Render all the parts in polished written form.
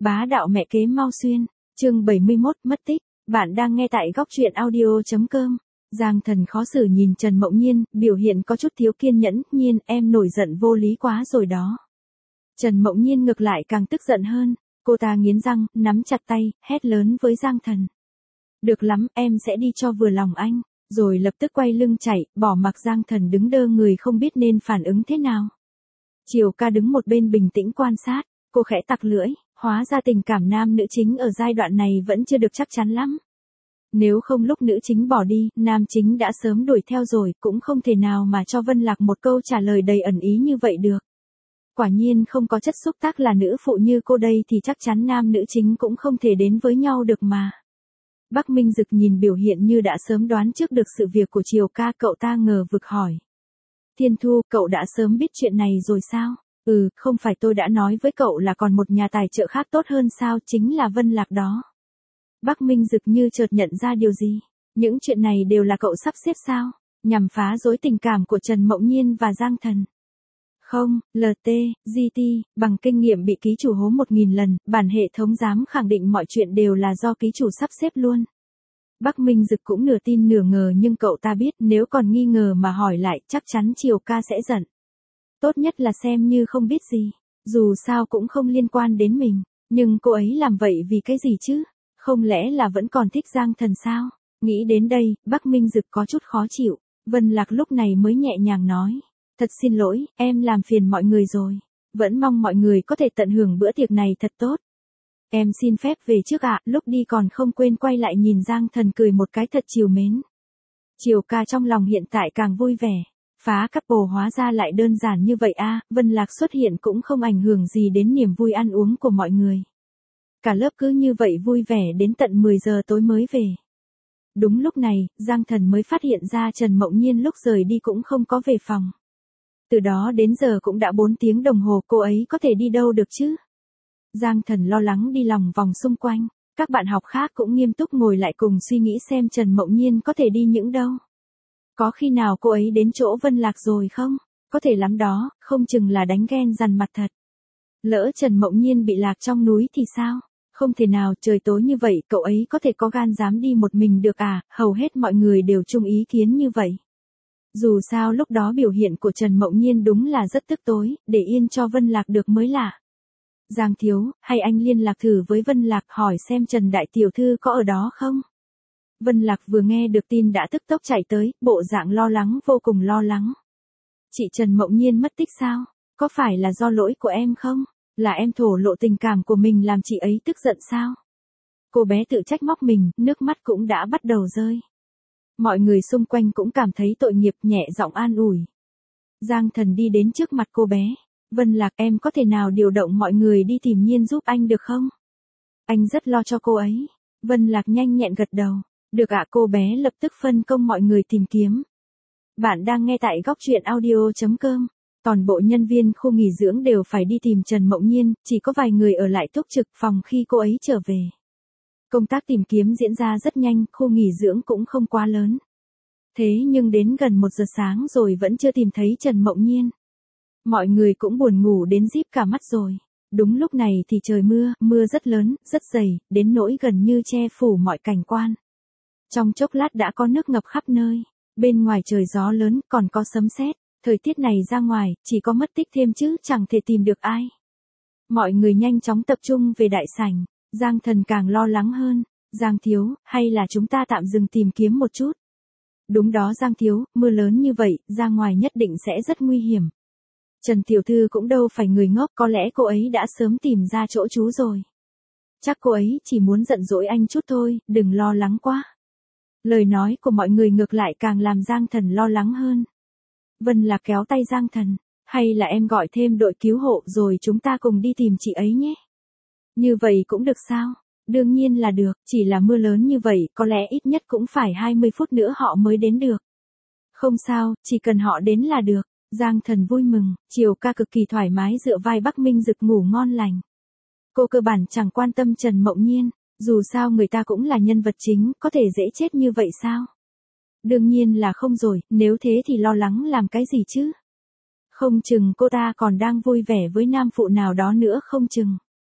Bá đạo mẹ kế Mao Xuyên, chương 71, mất tích. Bạn đang nghe tại góc truyện audio.com. Giang Thần khó xử nhìn Trần Mộng Nhiên, biểu hiện có chút thiếu kiên nhẫn. Nhiên, em nổi giận vô lý quá rồi đó. Trần Mộng Nhiên ngược lại càng tức giận hơn. Cô ta nghiến răng, nắm chặt tay, hét lớn với Giang Thần. Được lắm, em sẽ đi cho vừa lòng anh. Rồi lập tức quay lưng chạy, bỏ mặc Giang Thần đứng đơ người không biết nên phản ứng thế nào. Triều Ca đứng một bên bình tĩnh quan sát. Cô khẽ tặc lưỡi, hóa ra tình cảm nam nữ chính ở giai đoạn này vẫn chưa được chắc chắn lắm. Nếu không lúc nữ chính bỏ đi, nam chính đã sớm đuổi theo rồi, cũng không thể nào mà cho Vân Lạc một câu trả lời đầy ẩn ý như vậy được. Quả nhiên không có chất xúc tác là nữ phụ như cô đây thì chắc chắn nam nữ chính cũng không thể đến với nhau được mà. Bắc Minh Dực nhìn biểu hiện như đã sớm đoán trước được sự việc của Triều Ca, cậu ta ngờ vực hỏi. Thiên Thu, cậu đã sớm biết chuyện này rồi sao? Không phải tôi đã nói với cậu là còn một nhà tài trợ khác tốt hơn sao, chính là Vân Lạc đó. Bắc Minh Dực như chợt nhận ra điều gì. Những chuyện này đều là cậu sắp xếp sao? Nhằm phá rối tình cảm của Trần Mộng Nhiên và Giang Thần. Không, LT, GT, bằng kinh nghiệm bị ký chủ hố 1000 lần, bản hệ thống dám khẳng định mọi chuyện đều là do ký chủ sắp xếp luôn. Bắc Minh Dực cũng nửa tin nửa ngờ, nhưng cậu ta biết nếu còn nghi ngờ mà hỏi lại chắc chắn Triều Ca sẽ giận. Tốt nhất là xem như không biết gì, dù sao cũng không liên quan đến mình, nhưng cô ấy làm vậy vì cái gì chứ? Không lẽ là vẫn còn thích Giang Thần sao? Nghĩ đến đây, Bắc Minh Dực có chút khó chịu. Vân Lạc lúc này mới nhẹ nhàng nói. Thật xin lỗi, em làm phiền mọi người rồi. Vẫn mong mọi người có thể tận hưởng bữa tiệc này thật tốt. Em xin phép về trước ạ. Lúc đi còn không quên quay lại nhìn Giang Thần cười một cái thật trìu mến. Triều Ca trong lòng hiện tại càng vui vẻ. Phá couple hóa ra lại đơn giản như vậy a. Vân Lạc xuất hiện cũng không ảnh hưởng gì đến niềm vui ăn uống của mọi người. Cả lớp cứ như vậy vui vẻ đến tận 10 giờ tối mới về. Đúng lúc này, Giang Thần mới phát hiện ra Trần Mộng Nhiên lúc rời đi cũng không có về phòng. Từ đó đến giờ cũng đã 4 tiếng đồng hồ, cô ấy có thể đi đâu được chứ? Giang Thần lo lắng đi lòng vòng xung quanh. Các bạn học khác cũng nghiêm túc ngồi lại cùng suy nghĩ xem Trần Mộng Nhiên có thể đi những đâu. Có khi nào cô ấy đến chỗ Vân Lạc rồi không? Có thể lắm đó, không chừng là đánh ghen dằn mặt thật. Lỡ Trần Mộng Nhiên bị lạc trong núi thì sao? Không thể nào, trời tối như vậy cậu ấy có thể có gan dám đi một mình được à? Hầu hết mọi người đều chung ý kiến như vậy. Dù sao lúc đó biểu hiện của Trần Mộng Nhiên đúng là rất tức tối, để yên cho Vân Lạc được mới lạ. Giang thiếu, hay anh liên lạc thử với Vân Lạc hỏi xem Trần Đại Tiểu Thư có ở đó không? Vân Lạc vừa nghe được tin đã tức tốc chạy tới, bộ dạng lo lắng, vô cùng lo lắng. Chị Trần Mộng Nhiên mất tích sao? Có phải là do lỗi của em không? Là em thổ lộ tình cảm của mình làm chị ấy tức giận sao? Cô bé tự trách móc mình, nước mắt cũng đã bắt đầu rơi. Mọi người xung quanh cũng cảm thấy tội nghiệp, nhẹ giọng an ủi. Giang Thần đi đến trước mặt cô bé. Vân Lạc, em có thể nào điều động mọi người đi tìm Nhiên giúp anh được không? Anh rất lo cho cô ấy. Vân Lạc nhanh nhẹn gật đầu. Được ạ, cô bé lập tức phân công mọi người tìm kiếm. Bạn đang nghe tại góc truyện audio.com. Toàn bộ nhân viên khu nghỉ dưỡng đều phải đi tìm Trần Mộng Nhiên, chỉ có vài người ở lại túc trực phòng khi cô ấy trở về. Công tác tìm kiếm diễn ra rất nhanh, khu nghỉ dưỡng cũng không quá lớn. Thế nhưng đến gần 1 giờ sáng rồi vẫn chưa tìm thấy Trần Mộng Nhiên. Mọi người cũng buồn ngủ đến díp cả mắt rồi. Đúng lúc này thì trời mưa, mưa rất lớn, rất dày, đến nỗi gần như che phủ mọi cảnh quan. Trong chốc lát đã có nước ngập khắp nơi. Bên ngoài trời gió lớn, còn có sấm sét. Thời tiết này ra ngoài, chỉ có mất tích thêm chứ chẳng thể tìm được ai. Mọi người nhanh chóng tập trung về đại sảnh. Giang Thần càng lo lắng hơn. Giang thiếu, hay là chúng ta tạm dừng tìm kiếm một chút? Đúng đó Giang thiếu, mưa lớn như vậy, ra ngoài nhất định sẽ rất nguy hiểm. Trần Tiểu Thư cũng đâu phải người ngốc, có lẽ cô ấy đã sớm tìm ra chỗ trú rồi. Chắc cô ấy chỉ muốn giận dỗi anh chút thôi, đừng lo lắng quá. Lời nói của mọi người ngược lại càng làm Giang Thần lo lắng hơn. Vân Lạc kéo tay Giang Thần, hay là em gọi thêm đội cứu hộ rồi chúng ta cùng đi tìm chị ấy nhé. Như vậy cũng được sao? Đương nhiên là được, chỉ là mưa lớn như vậy, có lẽ ít nhất cũng phải 20 phút nữa họ mới đến được. Không sao, chỉ cần họ đến là được. Giang Thần vui mừng, Triều Ca cực kỳ thoải mái dựa vai Bắc Minh Dực ngủ ngon lành. Cô cơ bản chẳng quan tâm Trần Mộng Nhiên, dù sao người ta cũng là nhân vật chính, có thể dễ chết như vậy sao? Đương nhiên là không rồi, nếu thế thì lo lắng làm cái gì chứ? Không chừng cô ta còn đang vui vẻ với nam phụ nào đó nữa không chừng.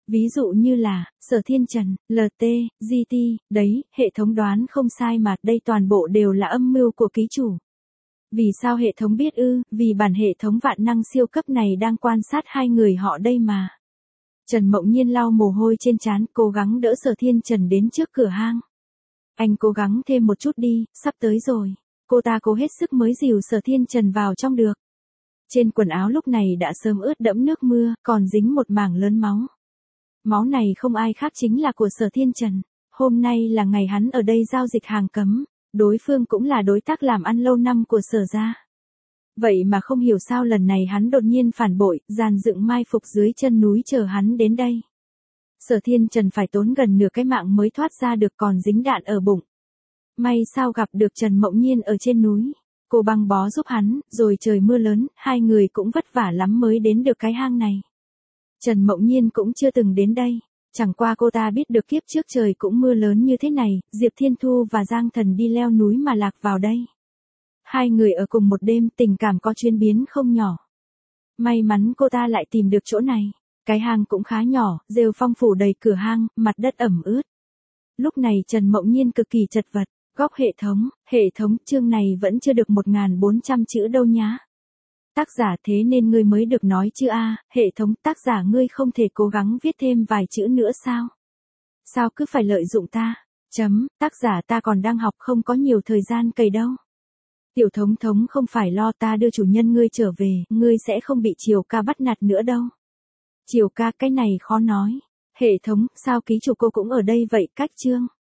Ví dụ như là, Sở Thiên Trần, LT, GT, đấy, hệ thống đoán không sai mà, đây toàn bộ đều là âm mưu của ký chủ. Vì sao hệ thống biết ư? Vì bản hệ thống vạn năng siêu cấp này đang quan sát hai người họ đây mà. Trần Mộng Nhiên lau mồ hôi trên trán, cố gắng đỡ Sở Thiên Trần đến trước cửa hang. Anh cố gắng thêm một chút đi, sắp tới rồi. Cô ta cố hết sức mới dìu Sở Thiên Trần vào trong được. Trên quần áo lúc này đã sớm ướt đẫm nước mưa, còn dính một mảng lớn máu. Máu này không ai khác chính là của Sở Thiên Trần. Hôm nay là ngày hắn ở đây giao dịch hàng cấm. Đối phương cũng là đối tác làm ăn lâu năm của Sở gia. Vậy mà không hiểu sao lần này hắn đột nhiên phản bội, dàn dựng mai phục dưới chân núi chờ hắn đến đây. Sở Thiên Trần phải tốn gần nửa cái mạng mới thoát ra được, còn dính đạn ở bụng. May sao gặp được Trần Mộng Nhiên ở trên núi. Cô băng bó giúp hắn, rồi trời mưa lớn, hai người cũng vất vả lắm mới đến được cái hang này. Trần Mộng Nhiên cũng chưa từng đến đây. Chẳng qua cô ta biết được kiếp trước trời cũng mưa lớn như thế này, Diệp Thiên Thu và Giang Thần đi leo núi mà lạc vào đây. Hai người ở cùng một đêm, tình cảm có chuyển biến không nhỏ. May mắn cô ta lại tìm được chỗ này. Cái hang cũng khá nhỏ, rêu phong phủ đầy cửa hang, mặt đất ẩm ướt. Lúc này Trần Mộng Nhiên cực kỳ chật vật. Góc hệ thống chương này vẫn chưa được 1400 chữ đâu nhá. Tác giả thế nên ngươi mới được nói chứ a, hệ thống tác giả ngươi không thể cố gắng viết thêm vài chữ nữa sao? Sao cứ phải lợi dụng ta? Tác giả ta còn đang học không có nhiều thời gian cày đâu. Tiểu thống thống không phải lo, ta đưa chủ nhân ngươi trở về, ngươi sẽ không bị Triều ca bắt nạt nữa đâu. Triều ca cái này khó nói. Hệ thống, sao ký chủ cô cũng ở đây vậy? Cách chương.